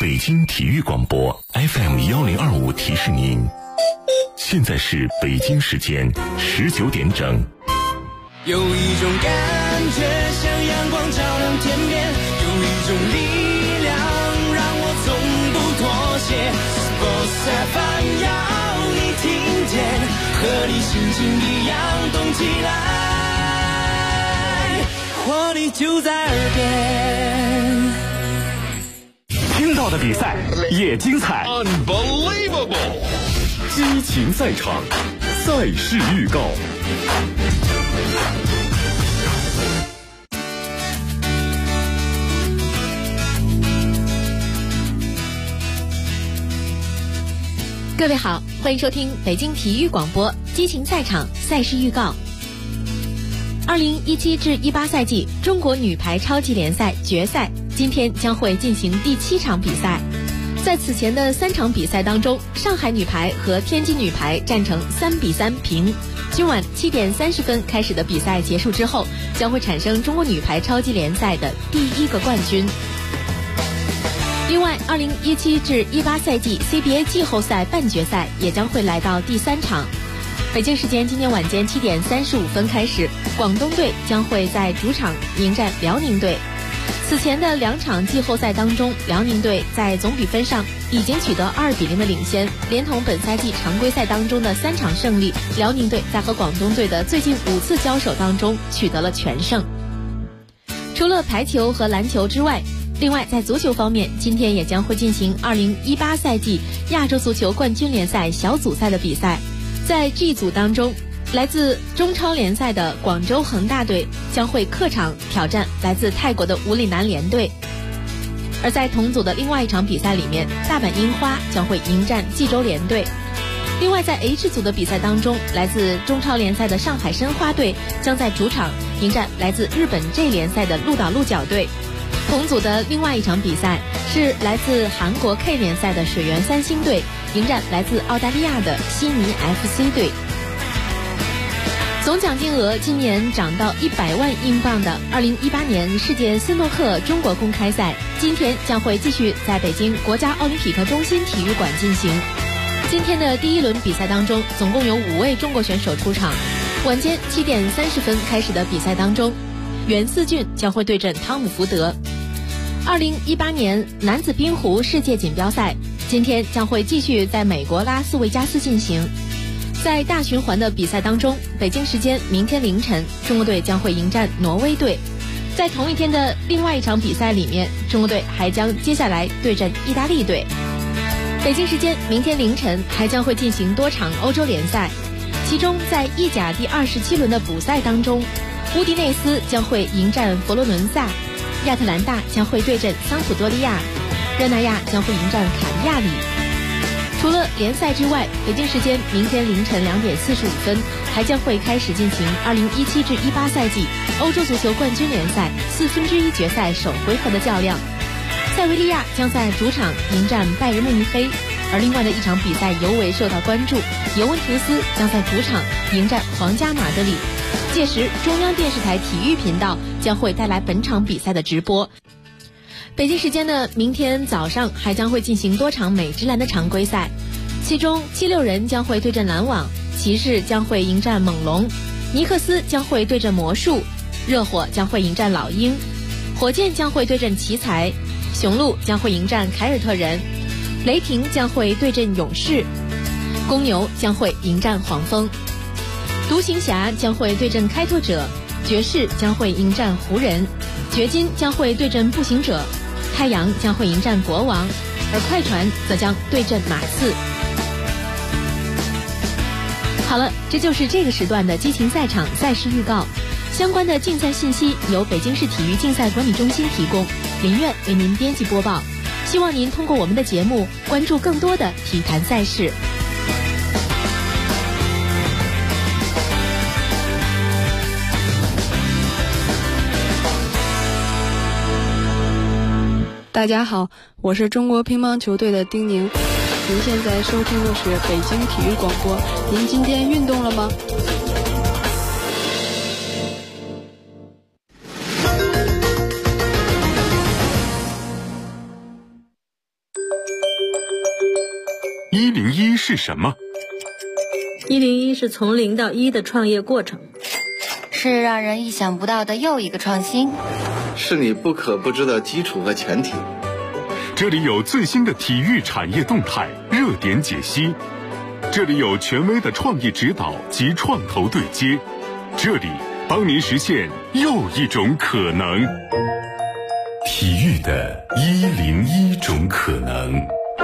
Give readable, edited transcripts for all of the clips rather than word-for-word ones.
北京体育广播 FM1025提示您，现在是北京时间19点整。 有一种感觉像阳光照亮天边，有一种力量让我从不妥协。Sports FM 要你听见，和你心情一样动起来，活力就在耳边。 听到的比赛也精彩 ，Unbelievable！ 激情赛场，赛事预告。 各位好，欢迎收听北京体育广播激情赛场赛事预告。2017至18赛季中国女排超级联赛决赛今天将会进行第7场比赛。在此前的3场比赛当中，上海女排和天津女排战成3-3平。今晚7点30分开始的比赛结束之后，将会产生中国女排超级联赛的第1个冠军。另外，2017至18赛季 CBA 季后赛半决赛也将会来到第3场。北京时间今天晚间7点35分开始，广东队将会在主场迎战辽宁队。此前的2场季后赛当中，辽宁队在总比分上已经取得2-0的领先，连同本赛季常规赛当中的3场胜利，辽宁队在和广东队的最近5次交手当中取得了全胜。除了排球和篮球之外，另外在足球方面，今天也将会进行2018赛季亚洲足球冠军联赛小组赛的比赛。在 G 组当中，来自中超联赛的广州恒大队将会客场挑战来自泰国的武里南联队。而在同组的另外一场比赛里面，大阪樱花将会迎战济州联队。另外在 H 组的比赛当中，来自中超联赛的上海申花队将在主场迎战来自日本 J 联赛的鹿岛鹿角队。同组的另外一场比赛是来自韩国 K 联赛的水原三星队迎战来自澳大利亚的悉尼 FC 队。总奖金额今年涨到100万英镑的2018年世界斯诺克中国公开赛，今天将会继续在北京国家奥林匹克中心体育馆进行。今天的第1轮比赛当中，总共有5位中国选手出场。晚间7点30分开始的比赛当中，袁思俊将会对阵汤姆福德。2018年男子冰壶世界锦标赛今天将会继续在美国拉斯维加斯进行。在大循环的比赛当中，北京时间明天凌晨，中国队将会迎战挪威队。在同一天的另外一场比赛里面，中国队还将接下来对阵意大利队。北京时间明天凌晨还将会进行多场欧洲联赛，其中在意甲第27轮的补赛当中，乌迪内斯将会迎战佛罗伦萨，亚特兰大将会对阵桑普多利亚，热那亚将会迎战卡利亚里。除了联赛之外，北京时间明天凌晨2点45分还将会开始进行2017至18赛季欧洲足球冠军联赛1/4决赛首回合的较量。塞维利亚将在主场迎战拜仁慕尼黑，而另外的一场比赛尤为受到关注，尤文图斯将在主场迎战皇家马德里。届时中央电视台体育频道将会带来本场比赛的直播。北京时间的明天早上还将会进行多场美职篮的常规赛，其中76人将会对阵篮网，骑士将会迎战猛龙，尼克斯将会对阵魔术，热火将会迎战老鹰，火箭将会对阵奇才，雄鹿将会迎战凯尔特人，雷霆将会对阵勇士，公牛将会迎战黄蜂，独行侠将会对阵开拓者，爵士将会迎战湖人，掘金将会对阵步行者，太阳将会迎战国王，而快船则将对阵马刺。好了，这就是这个时段的激情赛场赛事预告。相关的竞赛信息由北京市体育竞赛管理中心提供，林苑为您编辑播报。希望您通过我们的节目关注更多的体坛赛事。 大家好，我是中国乒乓球队的丁宁。您现在收听的是北京体育广播。您今天运动了吗？ 是什么 ？101是从0到1的创业过程， 是让人意想不到的又一个创新， 是你不可不知的基础和前提。 这里有最新的体育产业动态热点解析，这里有权威的创业指导及创投对接，这里帮您实现又一种可能。体育的101种可能。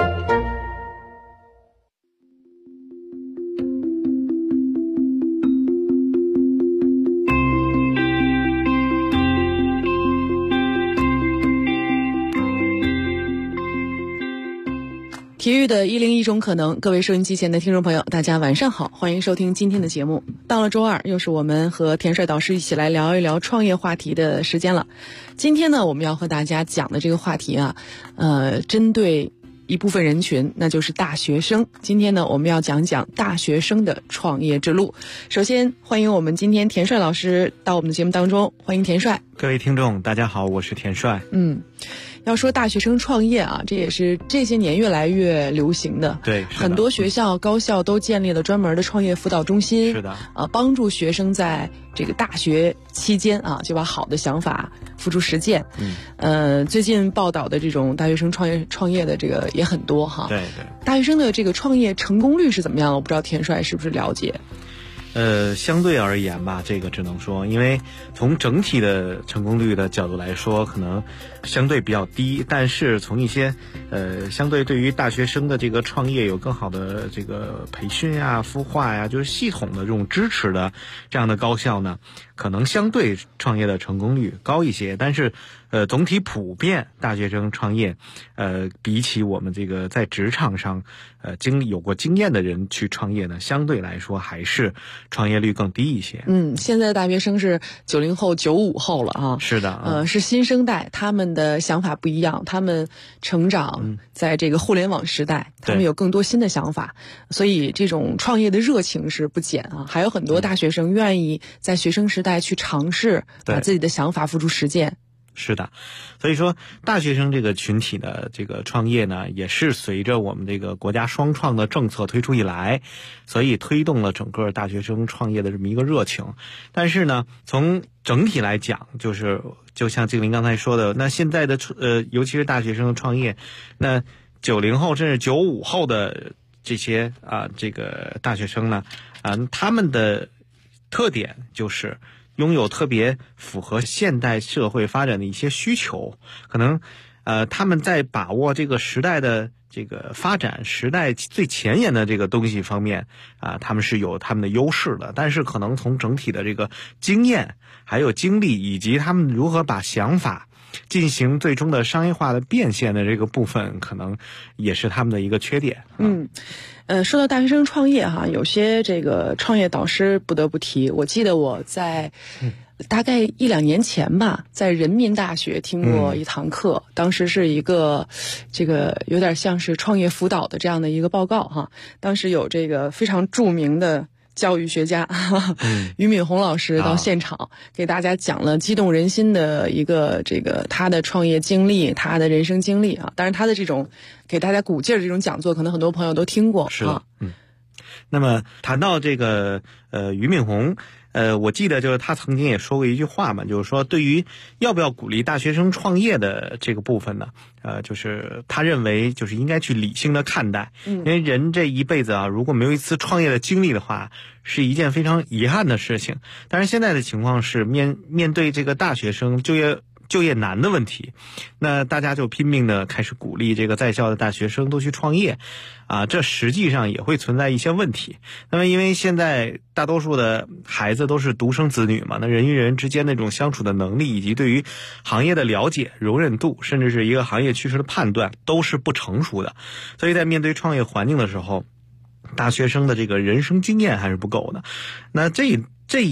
体育的101种可能，各位收音机前的听众朋友，大家晚上好，欢迎收听今天的节目。到了周二，又是我们和田帅导师一起来聊一聊创业话题的时间了。今天呢，我们要和大家讲的这个话题啊，针对一部分人群，那就是大学生。今天呢，我们要讲讲大学生的创业之路。首先，欢迎我们今天田帅老师到我们的节目当中，欢迎田帅。 各位听众，大家好，我是田帅。 要说大学生创业啊，这也是这些年越来越流行的。 对， 很多学校、高校都建立了专门的创业辅导中心。 是的， 帮助学生在这个大学期间啊，就把好的想法付诸实践。最近报道的这种大学生创业的这个也很多哈。 对。 大学生的这个创业成功率是怎么样的？我不知道田帅是不是了解。 相对而言吧，这个只能说，因为从整体的成功率的角度来说，可能相对比较低，但是从一些相对对于大学生的这个创业有更好的这个培训呀、孵化呀，就是系统的这种支持的这样的高校呢，可能相对创业的成功率高一些，但是总体普遍大学生创业，比起我们这个在职场上有过经验的人去创业呢，相对来说还是创业率更低一些。 现在的大学生是90后、95后了啊。 是的， 是新生代，他们的想法不一样，他们成长在这个互联网时代，他们有更多新的想法，所以这种创业的热情是不减啊。还有很多大学生愿意在学生时代去尝试，把自己的想法付诸实践。 是的，所以说大学生这个群体的这个创业呢，也是随着我们这个国家双创的政策推出以来，所以推动了整个大学生创业的这么一个热情。但是呢，从整体来讲，就像静玲刚才说的，那现在的尤其是大学生的创业，那90后甚至95后的这些这个大学生呢，他们的特点就是拥有特别符合现代社会发展的一些需求，可能他们在把握这个时代的这个发展、时代最前沿的这个东西方面他们是有他们的优势的，但是可能从整体的这个经验、还有经历，以及他们如何把想法进行最终的商业化的变现的这个部分，可能也是他们的一个缺点。 说到大学生创业哈，有些这个创业导师不得不提。我记得我在大概1-2年前吧，在人民大学听过一堂课，当时是一个这个有点像是创业辅导的这样的一个报告哈。当时有这个非常著名的教育学家俞敏洪老师到现场给大家讲了激动人心的一个这个他的创业经历，他的人生经历啊。当然他的这种给大家鼓劲儿的这种讲座，可能很多朋友都听过。 是的，那么谈到这个俞敏洪，我记得就是他曾经也说过一句话嘛，就是说对于要不要鼓励大学生创业的这个部分呢，就是他认为就是应该去理性的看待，因为人这一辈子如果没有一次创业的经历的话，是一件非常遗憾的事情。但是现在的情况是面对这个大学生就业难的问题，那大家就拼命的开始鼓励这个在校的大学生都去创业这实际上也会存在一些问题。那么因为现在大多数的孩子都是独生子女嘛，那人与人之间那种相处的能力，以及对于行业的了解、容忍度，甚至是一个行业趋势的判断，都是不成熟的。所以在面对创业环境的时候，大学生的这个人生经验还是不够的。那这一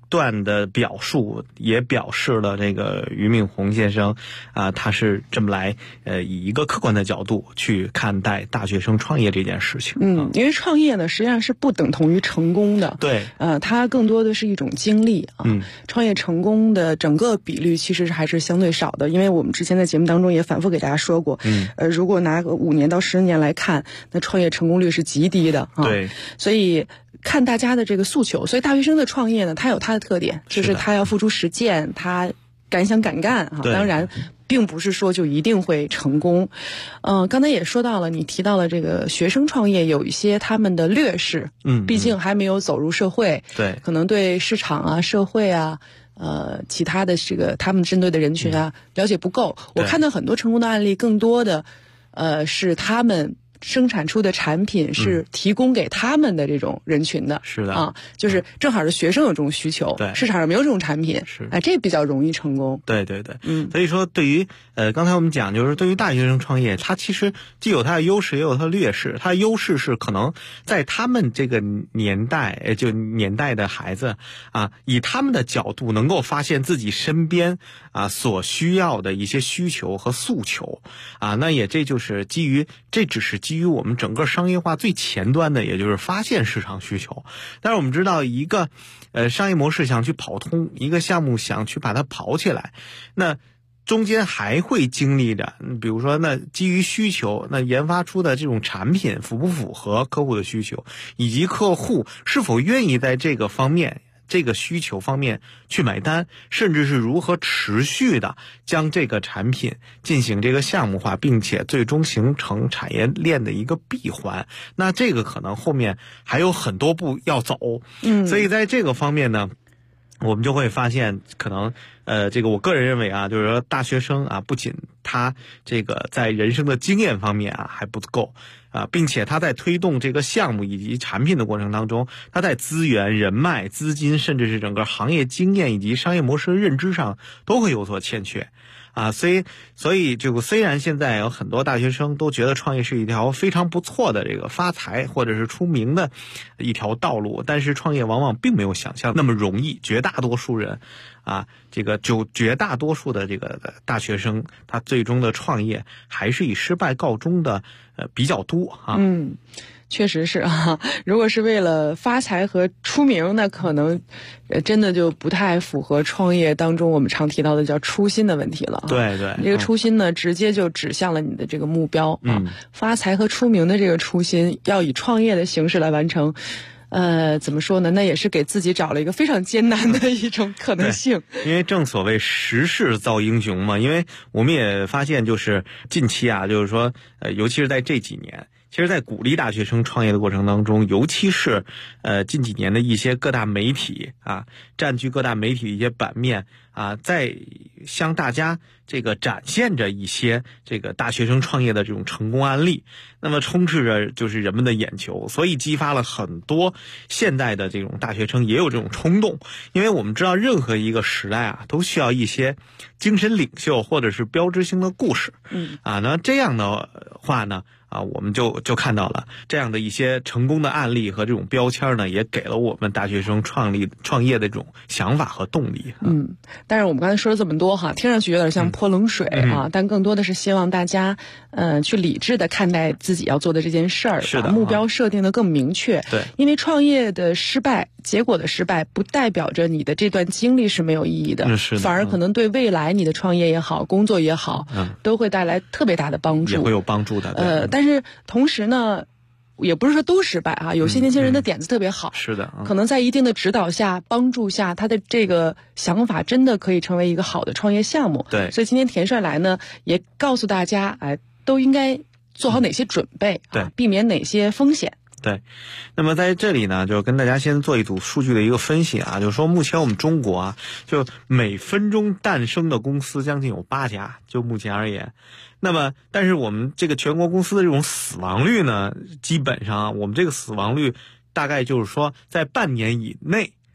段的表述也表示了这个俞敏洪先生他是这么来以一个客观的角度去看待大学生创业这件事情。 因为创业呢实际上是不等同于成功的， 对， 它更多的是一种经历啊。创业成功的整个比率其实还是相对少的，因为我们之前在节目当中也反复给大家说过，如果拿个5年到10年来看，那创业成功率是极低的啊。 对， 所以看大家的这个诉求，所以大学生的创业呢，它有它的特点，就是他要付出实践，他敢想敢干啊。当然并不是说就一定会成功。刚才也说到了，你提到了这个学生创业有一些他们的劣势，毕竟还没有走入社会， 对， 可能对市场啊、社会啊、其他的这个他们针对的人群啊了解不够。我看到很多成功的案例，更多的是他们生产出的产品是提供给他们的这种人群的， 是的就是正好是学生有这种需求， 对， 市场上没有这种产品， 是这比较容易成功。 对对对，所以说对于刚才我们讲，就是对于大学生创业，它其实既有它的优势，也有它的劣势。它的优势是可能在他们这个年代，就年代的孩子以他们的角度能够发现自己身边所需要的一些需求和诉求那也这就是这只是基于我们整个商业化最前端的，也就是发现市场需求。但是我们知道，一个商业模式想去跑通，一个项目想去把它跑起来，那中间还会经历着，比如说那基于需求，那研发出的这种产品符不符合客户的需求，以及客户是否愿意在这个方面这个需求方面去买单，甚至是如何持续的将这个产品进行这个项目化，并且最终形成产业链的一个闭环。那这个可能后面还有很多步要走，所以在这个方面呢，我们就会发现，可能这个我个人认为就是说大学生不仅他这个在人生的经验方面还不够并且他在推动这个项目以及产品的过程当中，他在资源、人脉、资金，甚至是整个行业经验以及商业模式的认知上都会有所欠缺所以这个虽然现在有很多大学生都觉得创业是一条非常不错的这个发财或者是出名的一条道路，但是创业往往并没有想象那么容易。绝大多数人绝大多数的这个大学生，他最终的创业还是以失败告终的比较多确实是如果是为了发财和出名，那可能真的就不太符合创业当中我们常提到的叫初心的问题了对对， 这个初心呢直接就指向了你的这个目标发财和出名的这个初心要以创业的形式来完成，怎么说呢？那也是给自己找了一个非常艰难的一种可能性。 因为正所谓时势造英雄嘛。因为我们也发现，就是近期就是说，尤其是在这几年，其实在鼓励大学生创业的过程当中，尤其是近几年的一些各大媒体占据各大媒体的一些版面在向大家这个展现着一些这个大学生创业的这种成功案例，那么充斥着就是人们的眼球，所以激发了很多现代的这种大学生也有这种冲动。因为我们知道任何一个时代都需要一些精神领袖或者是标志性的故事那这样的话呢我们就看到了这样的一些成功的案例和这种标签呢，也给了我们大学生创业的这种想法和动力但是我们刚才说了这么多听上去有点像泼冷水但更多的是希望大家去理智的看待自己要做的这件事儿，把目标设定的更明确。 对， 因为创业的失败，结果的失败不代表着你的这段经历是没有意义的，反而可能对未来你的创业也好，工作也好都会带来特别大的帮助， 也会有帮助的但是同时呢，也不是说都失败有些年轻人的点子特别好， 是的可能在一定的指导下、帮助下，他的这个想法真的可以成为一个好的创业项目。 对， 所以今天田帅来呢，也告诉大家都应该做好哪些准备对， 避免哪些风险。 对，那么在这里呢，就跟大家先做一组数据的一个分析就是说目前我们中国就每分钟诞生的公司将近有8家，就目前而言。那么但是我们这个全国公司的这种死亡率呢，基本上我们这个死亡率大概就是说在半年以内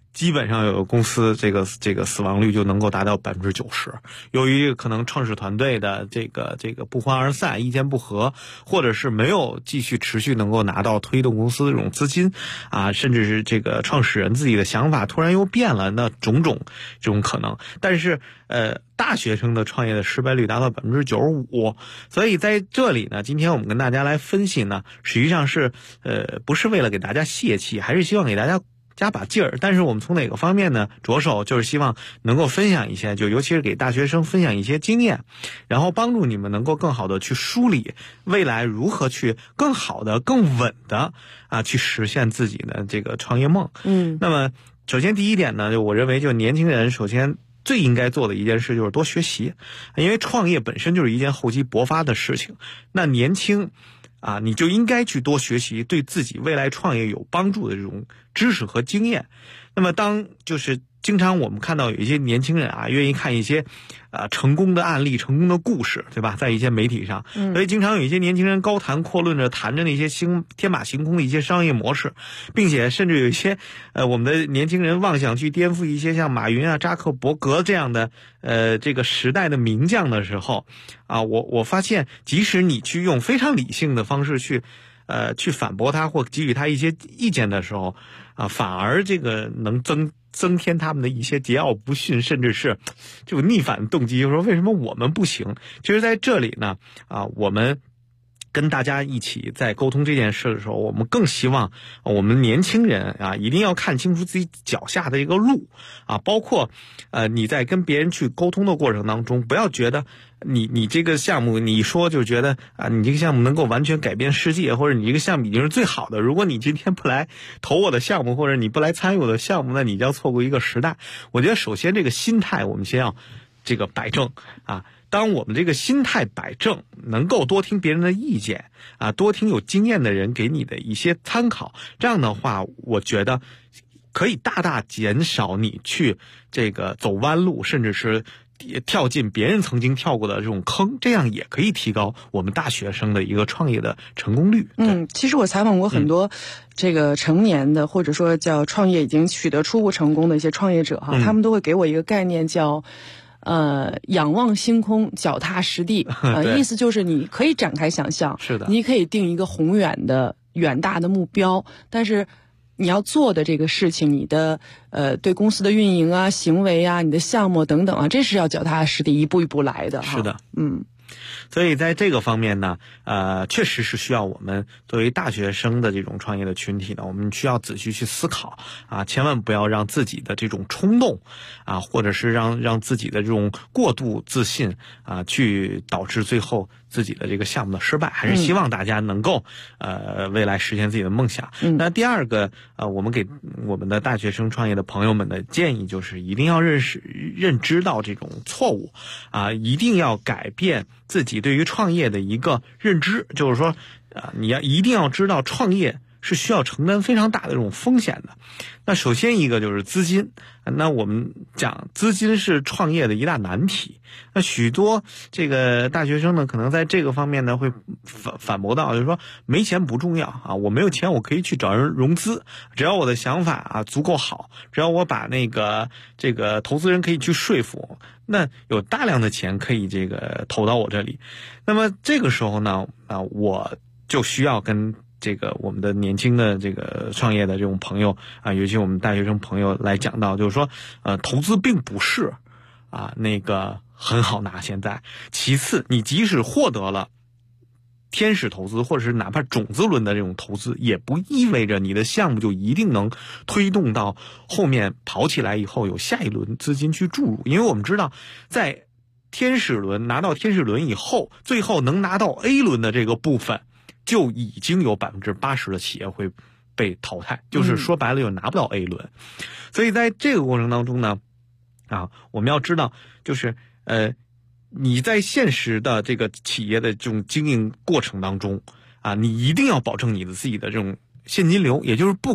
基本上有的公司这个死亡率就能够达到90%。由于可能创始团队的这个不欢而散、意见不合，或者是没有继续持续能够拿到推动公司的这种资金啊，甚至是这个创始人自己的想法突然又变了，那种种这种可能。但是大学生的创业的失败率达到95%，所以在这里呢，今天我们跟大家来分析呢，实际上是不是为了给大家泄气，还是希望给大家加把劲儿。但是我们从哪个方面呢着手，就是希望能够分享一些，就尤其是给大学生分享一些经验，然后帮助你们能够更好的去梳理未来如何去更好的更稳的去实现自己的这个创业梦。那么首先第一点呢，就我认为就年轻人首先最应该做的一件事就是多学习，因为创业本身就是一件厚积薄发的事情。那年轻你就应该去多学习对自己未来创业有帮助的这种知识和经验。那么当就是经常我们看到有一些年轻人愿意看一些成功的案例、成功的故事，对吧？在一些媒体上，所以经常有一些年轻人高谈阔论着谈着那些天马行空的一些商业模式，并且甚至有一些我们的年轻人妄想去颠覆一些像马云扎克伯格这样的这个时代的名将的时候我发现即使你去用非常理性的方式去反驳他或给予他一些意见的时候反而这个能增添他们的一些桀骜不驯，甚至是这种逆反动机，就是说为什么我们不行。其实在这里呢我们跟大家一起在沟通这件事的时候，我们更希望我们年轻人一定要看清楚自己脚下的一个路包括你在跟别人去沟通的过程当中，不要觉得你这个项目你说就觉得你这个项目能够完全改变世界，或者你这个项目已经是最好的，如果你今天不来投我的项目，或者你不来参与我的项目，那你将错过一个时代。我觉得首先这个心态我们先要这个摆正当我们这个心态摆正，能够多听别人的意见多听有经验的人给你的一些参考，这样的话我觉得可以大大减少你去这个走弯路，甚至是跳进别人曾经跳过的这种坑，这样也可以提高我们大学生的一个创业的成功率。 其实我采访过很多这个成年的或者说叫创业已经取得初步成功的一些创业者他们都会给我一个概念叫仰望星空，脚踏实地意思就是你可以展开想象， 是的， 你可以定一个宏远的远大的目标，但是你要做的这个事情，你的对公司的运营行为你的项目等等这是要脚踏实地一步一步来的是的。所以在这个方面呢确实是需要我们作为大学生的这种创业的群体呢，我们需要仔细去思考千万不要让自己的这种冲动或者是让自己的这种过度自信去导致最后自己的这个项目的失败，还是希望大家能够未来实现自己的梦想。那第二个我们给我们的大学生创业的朋友们的建议就是一定要认知到这种错误一定要改变自己对于创业的一个认知，就是说你一定要知道创业是需要承担非常大的这种风险的。那首先一个就是资金，那我们讲资金是创业的一大难题。那许多这个大学生呢，可能在这个方面呢会反驳到，就是说没钱不重要我没有钱我可以去找人融资，只要我的想法足够好，只要我把这个投资人可以去说服，那有大量的钱可以这个投到我这里。那么这个时候呢我就需要跟这个我们的年轻的这个创业的这种朋友尤其我们大学生朋友来讲到，就是说投资并不是那个很好拿现在。其次你即使获得了天使投资或者是哪怕种子轮的这种投资，也不意味着你的项目就一定能推动到后面跑起来以后有下一轮资金去注入。因为我们知道在天使轮拿到天使轮以后，最后能拿到 A 轮的这个部分就已经有 80% 的企业会被淘汰，就是说白了就拿不到 A 轮。所以在这个过程当中呢我们要知道就是你在现实的这个企业的这种经营过程当中你一定要保证你的自己的这种现金流，也就是不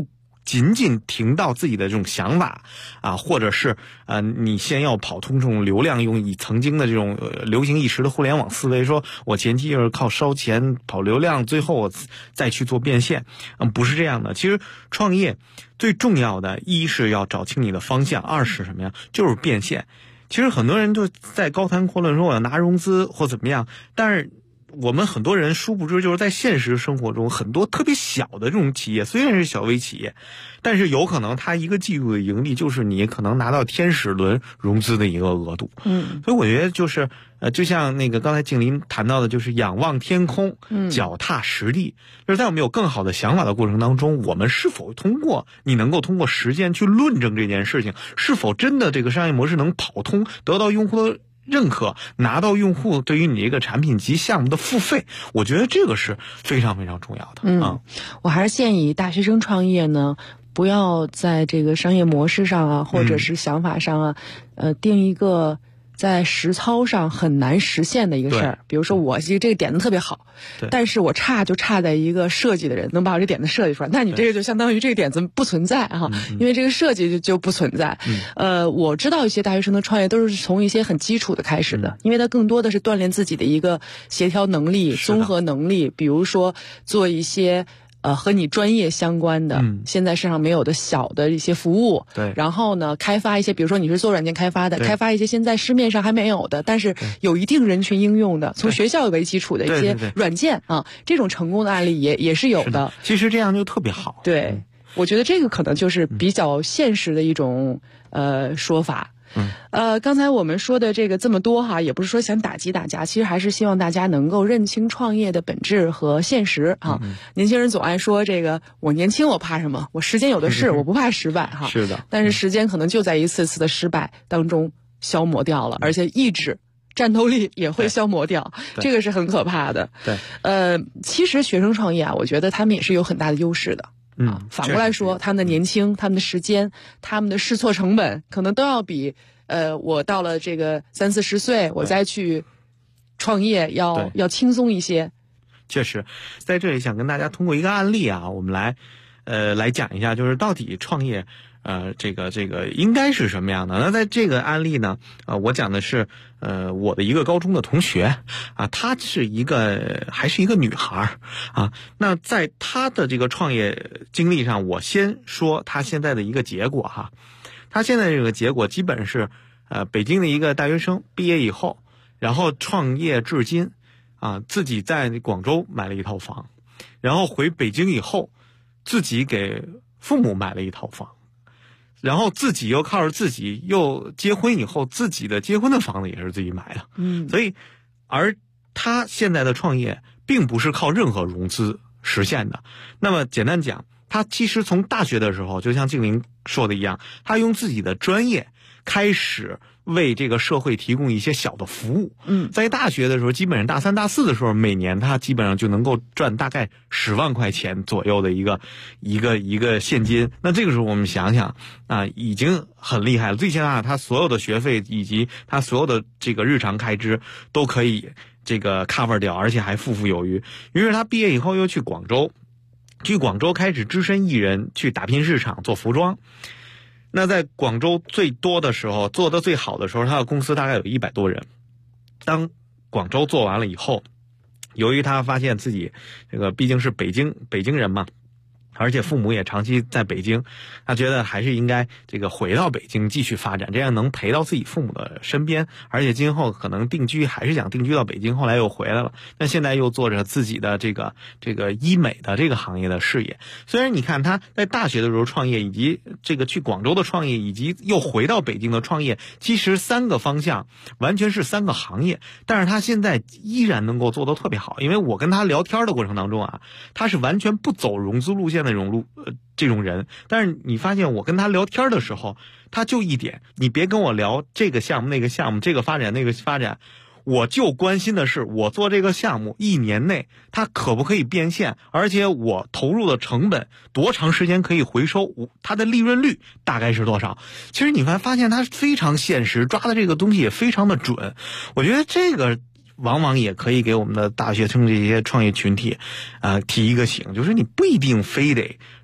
仅仅停到自己的这种想法啊，或者是你先要跑通这种流量，用以曾经的这种流行一时的互联网思维，说我前期就是靠烧钱跑流量，最后我再去做变现，不是这样的。其实创业最重要的一是要找清你的方向，二是什么呀？就是变现。其实很多人就在高谈阔论说我要拿融资或怎么样，但是我们很多人殊不知，就是在现实生活中，很多特别小的这种企业，虽然是小微企业，但是有可能它一个季度的盈利就是你可能拿到天使轮融资的一个额度。所以我觉得就是就像那个刚才静林谈到的，就是仰望天空，脚踏实地。就是在我们有更好的想法的过程当中，我们是否你能够通过实践去论证这件事情，是否真的这个商业模式能跑通，得到用户的认可，拿到用户对于你这个产品及项目的付费，我觉得这个是非常非常重要的。 我还是建议大学生创业呢，不要在这个商业模式上啊，或者是想法上啊，定一个在实操上很难实现的一个事儿。比如说我其实这个点子特别好，但是我差在一个设计的人能把我这点子设计出来，那你这个就相当于这个点子不存在哈，因为这个设计就不存在。我知道一些大学生的创业都是从一些很基础的开始的，因为它更多的是锻炼自己的一个协调能力、综合能力，比如说做一些和你专业相关的，现在市场没有的小的一些服务，然后呢，开发一些，比如说你是做软件开发的，开发一些现在市面上还没有的，但是有一定人群应用的，从学校为基础的一些软件啊，这种成功的案例也是有的。 其实这样就特别好。 对，我觉得这个可能就是比较现实的一种说法。刚才我们说的这个这么多哈，也不是说想打击大家，其实还是希望大家能够认清创业的本质和现实哈。年轻人总爱说这个我年轻我怕什么，我时间有的是，我不怕失败哈。 是的。 但是时间可能就在一次次的失败当中消磨掉了，而且意志、战斗力也会消磨掉，这个是很可怕的。其实学生创业啊，我觉得他们也是有很大的优势的。反过来说，他们的年轻、他们的时间、他们的试错成本，可能都要比我到了这个30-40岁，我再去创业要轻松一些。 确实，在这里想跟大家通过一个案例啊，我们来讲一下，就是到底创业这个应该是什么样的？那在这个案例呢，我讲的是我的一个高中的同学啊，她还是一个女孩啊。那在她的这个创业经历上，我先说她现在的一个结果哈。她现在这个结果基本是北京的一个大学生毕业以后，然后创业至今啊，自己在广州买了一套房，然后回北京以后，自己给父母买了一套房。然后自己又靠着自己又结婚以后，自己的结婚的房子也是自己买的。所以而他现在的创业并不是靠任何融资实现的。那么简单讲，他其实从大学的时候，就像静玲说的一样，他用自己的专业开始为这个社会提供一些小的服务。在大学的时候，基本上大3、大4的时候，每年他基本上就能够赚大概10万块钱左右的一个现金。那这个时候我们想想啊，已经很厉害了。最起码他所有的学费以及他所有的这个日常开支都可以这个 cover 掉，而且还富富有余。于是他毕业以后又去广州开始只身一人去打拼市场做服装。那在广州最多的时候，做得最好的时候，他的公司大概有100多人。当广州做完了以后，由于他发现自己这个毕竟是北京人嘛，而且父母也长期在北京，他觉得还是应该这个回到北京继续发展，这样能陪到自己父母的身边，而且今后可能还是想定居到北京，后来又回来了。但现在又做着自己的这个医美的这个行业的事业。虽然你看他在大学的时候创业，以及这个去广州的创业，以及又回到北京的创业，其实3个方向完全是3个行业，但是他现在依然能够做得特别好。因为我跟他聊天的过程当中啊，他是完全不走融资路线这种人，但是你发现我跟他聊天的时候，他就一点，你别跟我聊这个项目那个项目，这个发展那个发展，我就关心的是我做这个项目1年内它可不可以变现，而且我投入的成本多长时间可以回收，它的利润率大概是多少。其实你发现他非常现实，抓的这个东西也非常的准。我觉得这个往往也可以给我们的大学生这些创业群体提一个醒，就是你不一定非得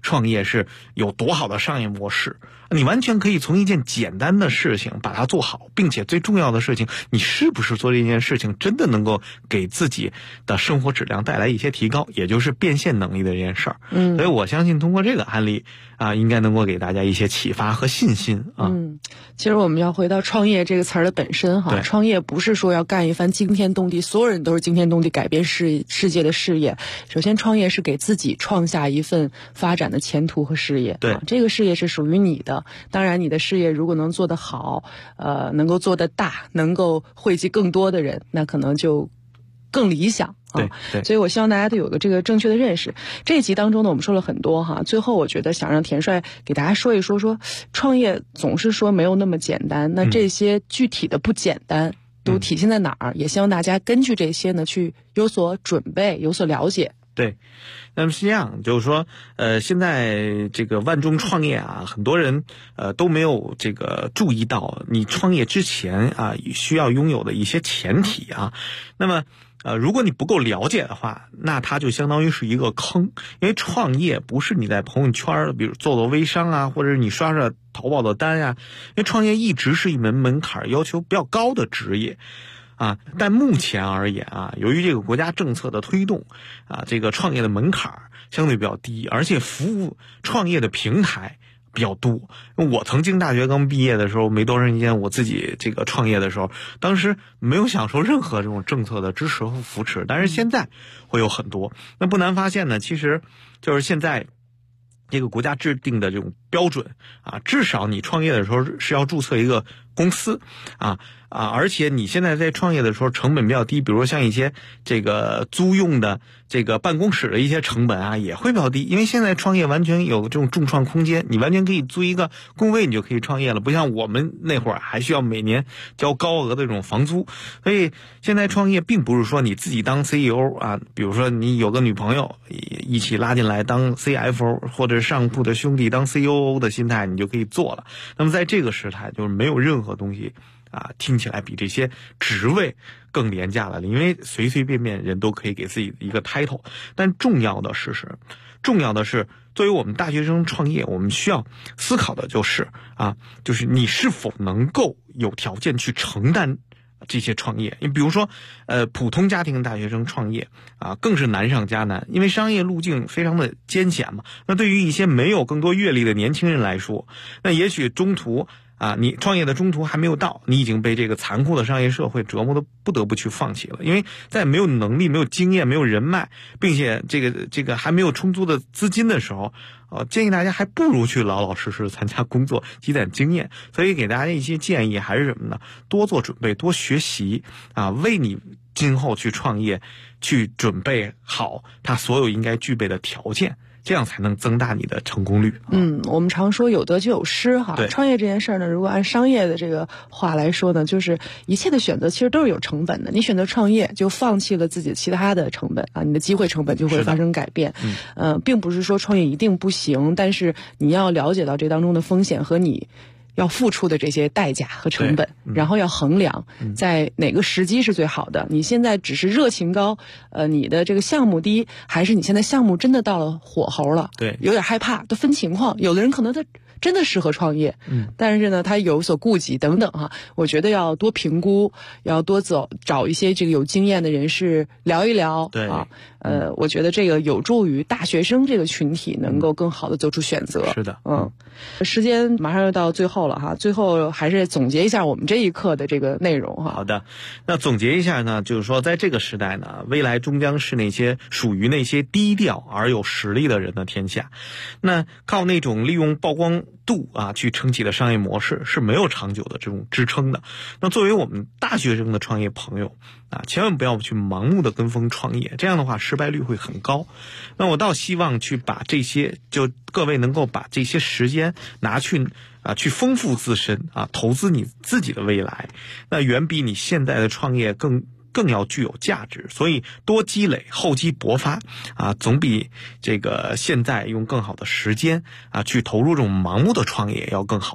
创业是有多好的商业模式。你完全可以从一件简单的事情把它做好，并且最重要的事情，你是不是做这件事情真的能够给自己的生活质量带来一些提高，也就是变现能力的这件事儿。所以我相信通过这个案例啊，应该能够给大家一些启发和信心啊。 其实我们要回到创业这个词儿的本身哈，创业不是说要干一番惊天动地，所有人都是惊天动地改变世界的事业。首先，创业是给自己创下一份发展的前途和事业。 对， 这个事业是属于你的。当然，你的事业如果能做得好，能够做得大，能够惠及更多的人，那可能就更理想。 对， 所以我希望大家都有个这个正确的认识。这一集当中呢，我们说了很多哈，最后我觉得想让田帅给大家说一说创业总是说没有那么简单，那这些具体的不简单都体现在哪儿？也希望大家根据这些呢去有所准备，有所了解。 对，那么是这样，就是说，现在这个万众创业啊，很多人都没有这个注意到你创业之前啊需要拥有的一些前提啊。那么如果你不够了解的话，那它就相当于是一个坑，因为创业不是你在朋友圈比如做微商啊，或者是你刷刷淘宝的单呀，因为创业一直是一门门槛要求比较高的职业。但目前而言啊，由于这个国家政策的推动啊，这个创业的门槛相对比较低，而且服务创业的平台比较多。我曾经大学刚毕业的时候没多长时间，我自己这个创业的时候，当时没有享受任何这种政策的支持和扶持，但是现在会有很多。那不难发现呢，其实就是现在这个国家制定的这种标准啊，至少你创业的时候是要注册一个公司而且你现在在创业的时候成本比较低，比如说像一些这个租用的这个办公室的一些成本啊也会比较低，因为现在创业完全有这种众创空间，你完全可以租一个工位你就可以创业了，不像我们那会儿还需要每年交高额的这种房租。所以现在创业并不是说你自己当 CEO 啊，比如说你有个女朋友一起拉进来当 CFO 或者上铺的兄弟当 COO 的心态你就可以做了。那么在这个时代就是没有任何东西听起来比这些职位更廉价了，因为随随便便人都可以给自己一个 title。 但重要的是作为我们大学生创业，我们需要思考的就是你是否能够有条件去承担这些创业。你比如说普通家庭大学生创业更是难上加难，因为商业路径非常的艰险嘛。那对于一些没有更多阅历的年轻人来说，那也许中途你创业的中途还没有到，你已经被这个残酷的商业社会折磨的不得不去放弃了。因为在没有能力、没有经验、没有人脉，并且这个还没有充足的资金的时候，建议大家还不如去老老实实参加工作，积攒经验。所以给大家一些建议还是什么呢？多做准备，多学习为你今后去创业去准备好他所有应该具备的条件，这样才能增大你的成功率。 我们常说有得就有失哈。创业这件事呢，如果按商业的这个话来说呢，就是一切的选择其实都是有成本的。你选择创业，就放弃了自己其他的成本你的机会成本就会发生改变。并不是说创业一定不行，但是你要了解到这当中的风险和你要付出的这些代价和成本，然后要衡量在哪个时机是最好的。你现在只是热情高，你的这个项目低，还是你现在项目真的到了火候了？ 对， 有点害怕，都分情况。有的人可能他真的适合创业，但是呢，他有所顾忌等等哈。我觉得要多评估，要多找一些这个有经验的人士聊一聊。 对我觉得这个有助于大学生这个群体能够更好的做出选择。 是的， 时间马上要到最后了哈，最后还是总结一下我们这一课的这个内容哈。 好的，那总结一下呢，就是说在这个时代呢，未来终将是属于那些低调而有实力的人的天下。那靠那种利用曝光度去撑起的商业模式是没有长久的这种支撑的。那作为我们大学生的创业朋友千万不要去盲目的跟风创业，这样的话失败率会很高。那我倒希望去把这些，就各位能够把这些时间拿去去丰富自身投资你自己的未来，那远比你现在的创业更要具有价值。所以多积累，厚积薄发总比这个现在用更好的时间去投入这种盲目的创业要更好。